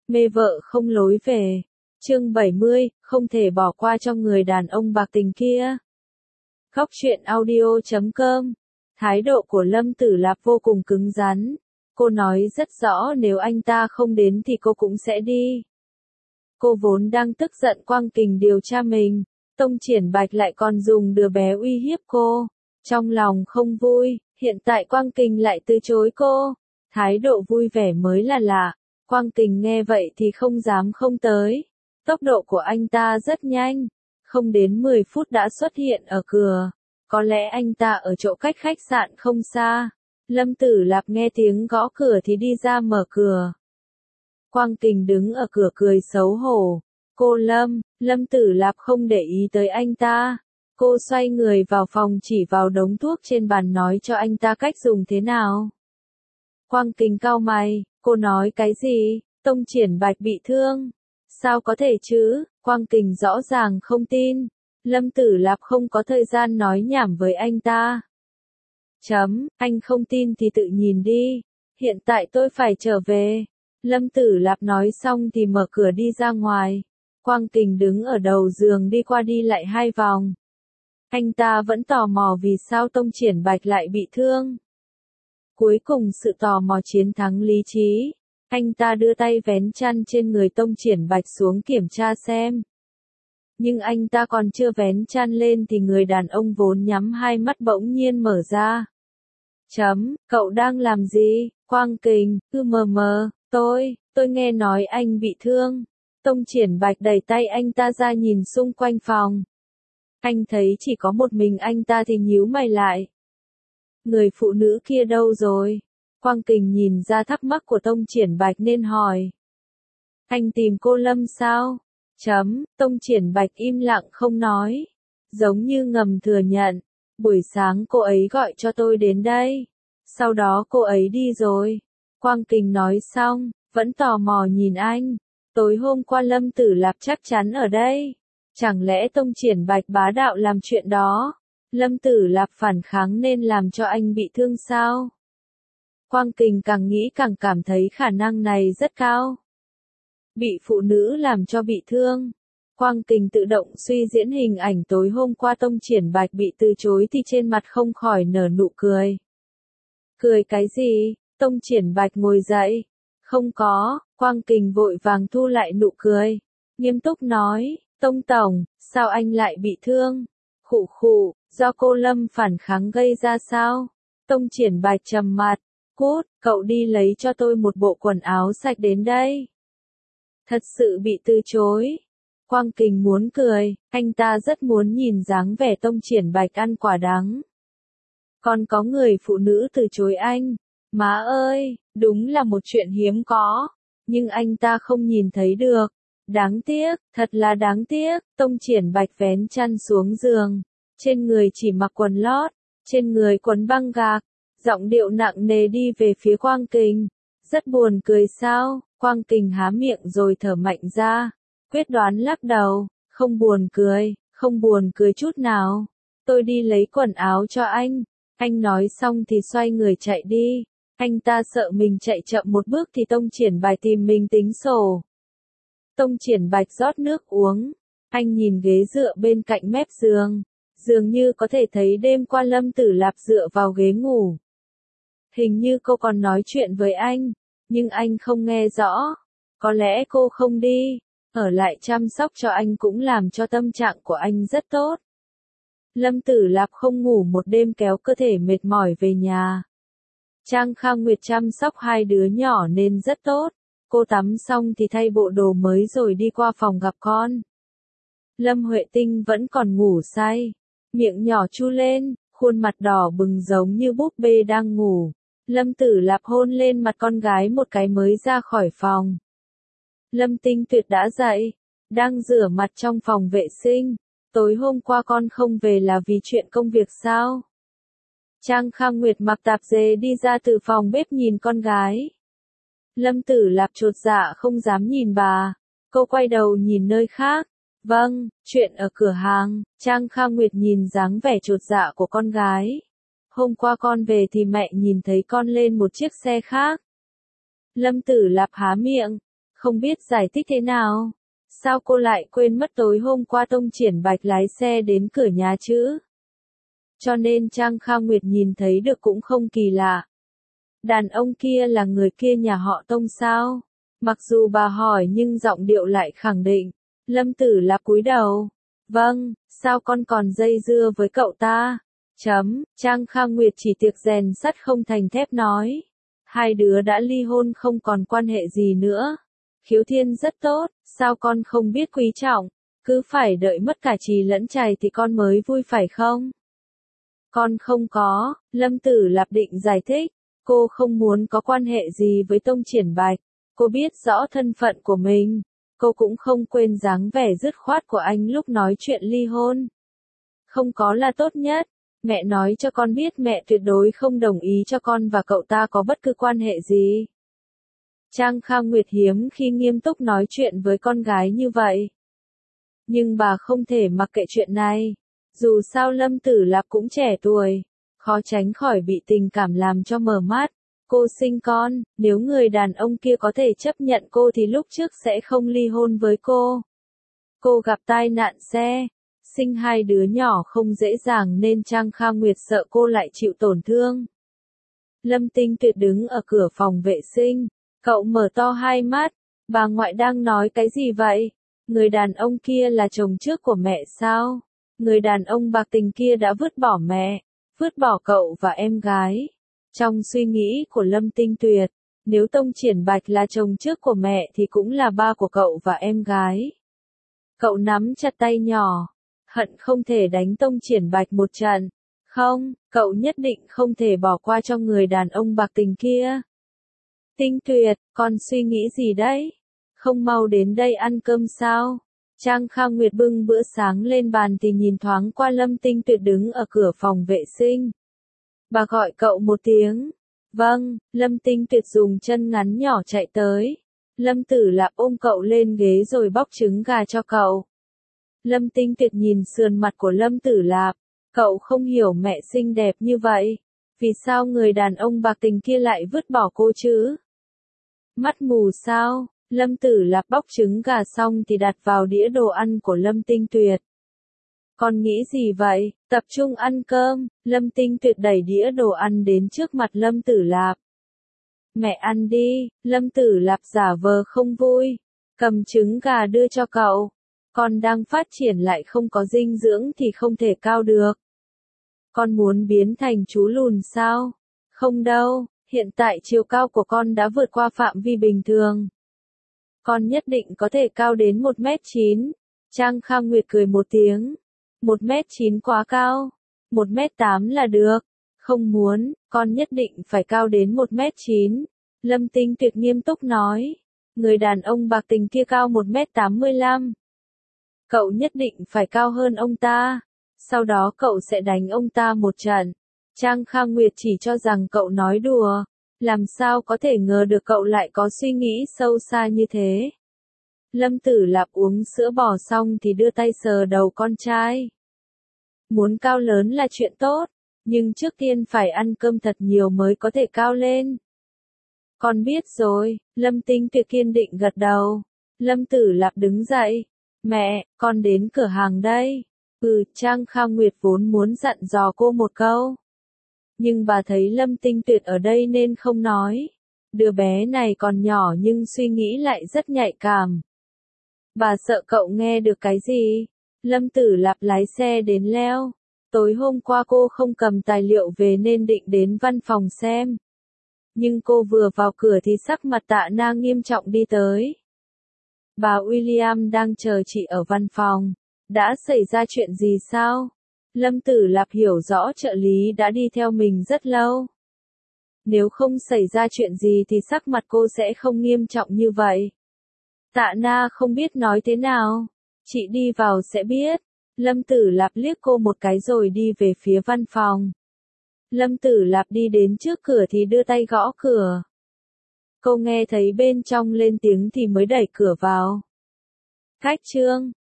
Mê vợ không lối về. Chương 70, không thể bỏ qua cho người đàn ông bạc tình kia. Góc truyện audio.com. Thái độ của Lâm Tử Lạp vô cùng cứng rắn. Cô nói rất rõ nếu anh ta không đến thì cô cũng sẽ đi. Cô vốn đang tức giận Quang Kình điều tra mình. Tông Triển Bạch lại còn dùng đứa bé uy hiếp cô. Trong lòng không vui, hiện tại Quang Kình lại từ chối cô. Thái độ vui vẻ mới là lạ. Quang Kình nghe vậy thì không dám không tới. Tốc độ của anh ta rất nhanh. Không đến 10 phút đã xuất hiện ở cửa. Có lẽ anh ta ở chỗ cách khách sạn không xa. Lâm Tử Lạp nghe tiếng gõ cửa thì đi ra mở cửa. Quang Kình đứng ở cửa cười xấu hổ. Cô Lâm Tử Lạp không để ý tới anh ta. Cô xoay người vào phòng chỉ vào đống thuốc trên bàn nói cho anh ta cách dùng thế nào. Quang Kình cau mày, cô nói cái gì? Tông Triển Bạch bị thương. Sao có thể chứ? Quang Kình rõ ràng không tin. Lâm Tử Lạp không có thời gian nói nhảm với anh ta. Anh không tin thì tự nhìn đi. Hiện tại tôi phải trở về. Lâm Tử Lạp nói xong thì mở cửa đi ra ngoài. Quang Kình đứng ở đầu giường đi qua đi lại 2 vòng. Anh ta vẫn tò mò vì sao Tông Triển Bạch lại bị thương. Cuối cùng sự tò mò chiến thắng lý trí. Anh ta đưa tay vén chăn trên người Tông Triển Bạch xuống kiểm tra xem. Nhưng anh ta còn chưa vén chăn lên thì người đàn ông vốn nhắm 2 mắt bỗng nhiên mở ra. Cậu đang làm gì? Quang Kình, tôi nghe nói anh bị thương. Tông Triển Bạch đẩy tay anh ta ra nhìn xung quanh phòng. Anh thấy chỉ có một mình anh ta thì nhíu mày lại. Người phụ nữ kia đâu rồi? Quang Kình nhìn ra thắc mắc của Tông Triển Bạch nên hỏi. Anh tìm cô Lâm sao? Tông Triển Bạch im lặng không nói. Giống như ngầm thừa nhận. Buổi sáng cô ấy gọi cho tôi đến đây. Sau đó cô ấy đi rồi. Quang Kình nói xong, vẫn tò mò nhìn anh. Tối hôm qua Lâm Tử Lạp chắc chắn ở đây. Chẳng lẽ Tông Triển Bạch bá đạo làm chuyện đó? Lâm Tử Lạp phản kháng nên làm cho anh bị thương sao? Quang Kình càng nghĩ càng cảm thấy khả năng này rất cao. Bị phụ nữ làm cho bị thương. Quang Kình tự động suy diễn hình ảnh tối hôm qua Tông Triển Bạch bị từ chối thì trên mặt không khỏi nở nụ cười. Cười cái gì? Tông Triển Bạch ngồi dậy. Không có, Quang Kình vội vàng thu lại nụ cười. Nghiêm túc nói, Tông Tổng, sao anh lại bị thương? Khụ, do cô Lâm phản kháng gây ra sao? Tông Triển Bạch trầm mặt. Cút, cậu đi lấy cho tôi một bộ quần áo sạch đến đây. Thật sự bị từ chối. Quang Kình muốn cười, anh ta rất muốn nhìn dáng vẻ Tông Triển Bạch ăn quả đắng. Còn có người phụ nữ từ chối anh. Má ơi, đúng là một chuyện hiếm có. Nhưng anh ta không nhìn thấy được. Đáng tiếc, thật là đáng tiếc. Tông Triển Bạch vén chăn xuống giường. Trên người chỉ mặc quần lót. Trên người quấn băng gạc. Giọng điệu nặng nề đi về phía Quang Kình. Rất buồn cười sao? Quang Kình há miệng rồi thở mạnh ra. Quyết đoán lắc đầu. Không buồn cười chút nào. Tôi đi lấy quần áo cho anh. Anh nói xong thì xoay người chạy đi. Anh ta sợ mình chạy chậm một bước thì Tông Triển Bạch tìm mình tính sổ. Tông Triển Bạch rót nước uống. Anh nhìn ghế dựa bên cạnh mép giường. Dường như có thể thấy đêm qua Lâm Tử Lạp dựa vào ghế ngủ. Hình như cô còn nói chuyện với anh. Nhưng anh không nghe rõ. Có lẽ cô không đi. Ở lại chăm sóc cho anh cũng làm cho tâm trạng của anh rất tốt. Lâm Tử Lạp không ngủ một đêm kéo cơ thể mệt mỏi về nhà. Trang Kha Nguyệt chăm sóc 2 đứa nhỏ nên rất tốt. Cô tắm xong thì thay bộ đồ mới rồi đi qua phòng gặp con. Lâm Huệ Tinh vẫn còn ngủ say. Miệng nhỏ chu lên, khuôn mặt đỏ bừng giống như búp bê đang ngủ. Lâm Tử Lạp hôn lên mặt con gái một cái mới ra khỏi phòng. Lâm Tinh Tuyệt đã dậy, đang rửa mặt trong phòng vệ sinh. Tối hôm qua con không về là vì chuyện công việc sao? Trang Kha Nguyệt mặc tạp dề đi ra từ phòng bếp nhìn con gái. Lâm Tử Lạp chột dạ không dám nhìn bà. Cô quay đầu nhìn nơi khác. Vâng, chuyện ở cửa hàng. Trang Kha Nguyệt nhìn dáng vẻ chột dạ của con gái. Hôm qua con về thì mẹ nhìn thấy con lên một chiếc xe khác. Lâm Tử Lạp há miệng. Không biết giải thích thế nào. Sao cô lại quên mất tối hôm qua Tông Triển Bạch lái xe đến cửa nhà chứ? Cho nên Trang Kha Nguyệt nhìn thấy được cũng không kỳ lạ. Đàn ông kia là người kia nhà họ Tông sao? Mặc dù bà hỏi nhưng giọng điệu lại khẳng định. Lâm Tử Lạp cúi đầu. Vâng, sao con còn dây dưa với cậu ta? Trang Kha Nguyệt chỉ tiệc rèn sắt không thành thép nói. Hai đứa đã ly hôn không còn quan hệ gì nữa. Khiếu Thiên rất tốt, sao con không biết quý trọng? Cứ phải đợi mất cả chì lẫn chài thì con mới vui phải không? Con không có, Lâm Tử Lạp định giải thích. Cô không muốn có quan hệ gì với Tông Triển Bạch. Cô biết rõ thân phận của mình. Cô cũng không quên dáng vẻ dứt khoát của anh lúc nói chuyện ly hôn. Không có là tốt nhất. Mẹ nói cho con biết mẹ tuyệt đối không đồng ý cho con và cậu ta có bất cứ quan hệ gì. Trang Kha Nguyệt hiếm khi nghiêm túc nói chuyện với con gái như vậy. Nhưng bà không thể mặc kệ chuyện này. Dù sao Lâm Tử Lạp cũng trẻ tuổi, khó tránh khỏi bị tình cảm làm cho mờ mắt. Cô sinh con, nếu người đàn ông kia có thể chấp nhận cô thì lúc trước sẽ không ly hôn với cô. Cô gặp tai nạn xe, sinh hai đứa nhỏ không dễ dàng nên Trang Kha Nguyệt sợ cô lại chịu tổn thương. Lâm Tinh Tuyệt đứng ở cửa phòng vệ sinh, cậu mở to hai mắt, bà ngoại đang nói cái gì vậy? Người đàn ông kia là chồng trước của mẹ sao? Người đàn ông bạc tình kia đã vứt bỏ mẹ, vứt bỏ cậu và em gái. Trong suy nghĩ của Lâm Tinh Tuyệt, nếu Tông Triển Bạch là chồng trước của mẹ thì cũng là ba của cậu và em gái. Cậu nắm chặt tay nhỏ, hận không thể đánh Tông Triển Bạch một trận. Không, cậu nhất định không thể bỏ qua cho người đàn ông bạc tình kia. Tinh Tuyệt, con suy nghĩ gì đấy? Không mau đến đây ăn cơm sao? Trang Kha Nguyệt bưng bữa sáng lên bàn thì nhìn thoáng qua Lâm Tinh Tuyệt đứng ở cửa phòng vệ sinh. Bà gọi cậu một tiếng. Vâng, Lâm Tinh Tuyệt dùng chân ngắn nhỏ chạy tới. Lâm Tử Lạp ôm cậu lên ghế rồi bóc trứng gà cho cậu. Lâm Tinh Tuyệt nhìn sườn mặt của Lâm Tử Lạp. Cậu không hiểu mẹ xinh đẹp như vậy. Vì sao người đàn ông bạc tình kia lại vứt bỏ cô chứ? Mắt mù sao? Lâm Tử Lạp bóc trứng gà xong thì đặt vào đĩa đồ ăn của Lâm Tinh Tuyệt. Con nghĩ gì vậy? Tập trung ăn cơm. Lâm Tinh Tuyệt đẩy đĩa đồ ăn đến trước mặt Lâm Tử Lạp. Mẹ ăn đi. Lâm Tử Lạp giả vờ không vui. Cầm trứng gà đưa cho cậu. Con đang phát triển lại không có dinh dưỡng thì không thể cao được. Con muốn biến thành chú lùn sao? Không đâu, hiện tại chiều cao của con đã vượt qua phạm vi bình thường. Con nhất định có thể cao đến 1m9. Trang Kha Nguyệt cười một tiếng. 1m9 quá cao. 1m8 là được. Không muốn, con nhất định phải cao đến 1m9. Lâm Tinh Tuyệt nghiêm túc nói. Người đàn ông bạc tình kia cao 1m85. Cậu nhất định phải cao hơn ông ta. Sau đó cậu sẽ đánh ông ta một trận. Trang Kha Nguyệt chỉ cho rằng cậu nói đùa. Làm sao có thể ngờ được cậu lại có suy nghĩ sâu xa như thế. Lâm Tử Lạp uống sữa bò xong thì đưa tay sờ đầu con trai. Muốn cao lớn là chuyện tốt, nhưng trước tiên phải ăn cơm thật nhiều mới có thể cao lên. Con biết rồi, Lâm Tinh Tuyệt kiên định gật đầu. Lâm Tử Lạp đứng dậy. Mẹ, con đến cửa hàng đây. Trang Kha Nguyệt vốn muốn dặn dò cô một câu. Nhưng bà thấy Lâm Tinh Tuyệt ở đây nên không nói. Đứa bé này còn nhỏ nhưng suy nghĩ lại rất nhạy cảm. Bà sợ cậu nghe được cái gì? Lâm Tử Lạp lái xe đến Leo. Tối hôm qua cô không cầm tài liệu về nên định đến văn phòng xem. Nhưng cô vừa vào cửa thì sắc mặt Tạ Na nghiêm trọng đi tới. Bà William đang chờ chị ở văn phòng. Đã xảy ra chuyện gì sao? Lâm Tử Lạp hiểu rõ trợ lý đã đi theo mình rất lâu. Nếu không xảy ra chuyện gì thì sắc mặt cô sẽ không nghiêm trọng như vậy. Tạ Na không biết nói thế nào. Chị đi vào sẽ biết. Lâm Tử Lạp liếc cô một cái rồi đi về phía văn phòng. Lâm Tử Lạp đi đến trước cửa thì đưa tay gõ cửa. Cô nghe thấy bên trong lên tiếng thì mới đẩy cửa vào. Khách Trương,